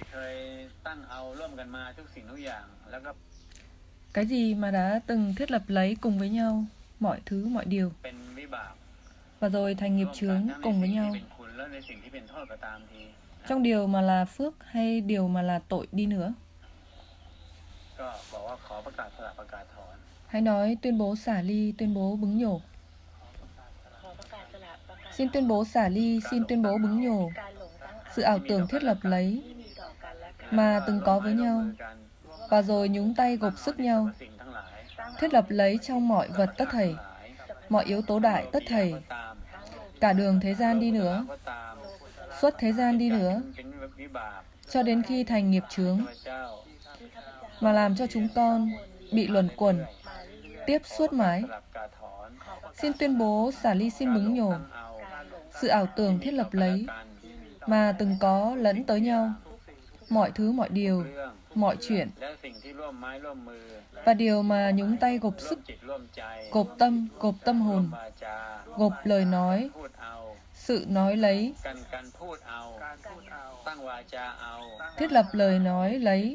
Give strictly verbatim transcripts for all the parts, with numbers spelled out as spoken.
Cái gì mà đã từng thiết lập lấy cùng với nhau mọi thứ mọi điều, và rồi thành nghiệp chướng cùng với nhau, trong điều mà là phước hay điều mà là tội đi nữa. Hãy nói tuyên bố xả ly, tuyên bố bứng nhổ. Xin tuyên bố xả ly, xin tuyên bố bứng nhổ sự ảo tưởng thiết lập lấy mà từng có với nhau, và rồi nhúng tay gộp sức nhau, thiết lập lấy trong mọi vật tất thảy, mọi yếu tố đại tất thảy, cả đường thế gian đi nữa, suốt thế gian đi nữa, cho đến khi thành nghiệp chướng, mà làm cho chúng con bị luẩn quẩn, tiếp suốt mãi. Xin tuyên bố xả ly, xin bứng nhổ sự ảo tưởng thiết lập lấy mà từng có lẫn tới nhau, mọi thứ mọi điều, mọi chuyện, và điều mà nhúng tay gộp sức, gộp tâm, gộp tâm hồn, gộp lời nói, sự nói lấy, thiết lập lời nói lấy,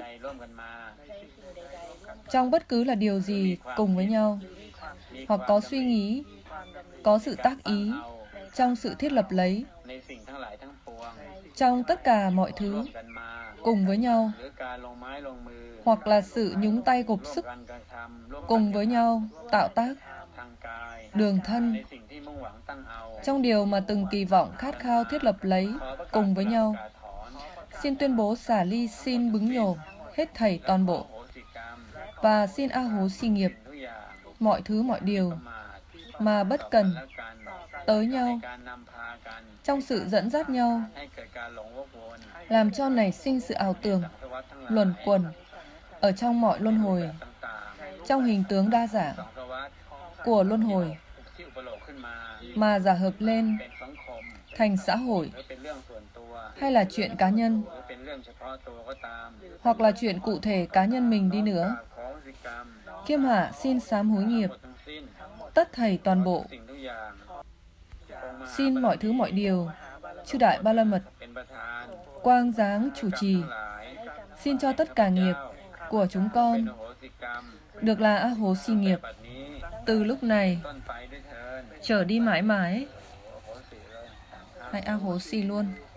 trong bất cứ là điều gì cùng với nhau, hoặc có suy nghĩ, có sự tác ý, trong sự thiết lập lấy, trong tất cả mọi thứ cùng với nhau, hoặc là sự nhúng tay gộp sức cùng với nhau, tạo tác, đường thân, trong điều mà từng kỳ vọng khát khao thiết lập lấy cùng với nhau. Xin tuyên bố xả ly, xin bứng nhổ hết thảy toàn bộ, và xin a hố xì nghiệp mọi thứ mọi điều mà bất cần tới nhau, trong sự dẫn dắt nhau, làm cho nảy sinh sự ảo tưởng, luẩn quẩn ở trong mọi luân hồi, trong hình tướng đa dạng của luân hồi, mà giả hợp lên thành xã hội, hay là chuyện cá nhân, hoặc là chuyện cụ thể cá nhân mình đi nữa. Khiêm hạ xin sám hối nghiệp tất thảy toàn bộ, xin mọi thứ mọi điều, chư Đại Ba La Mật quang giáng chủ trì, xin cho tất cả nghiệp của chúng con được là a hố xì nghiệp từ lúc này trở đi mãi mãi. Hãy a hố xì luôn.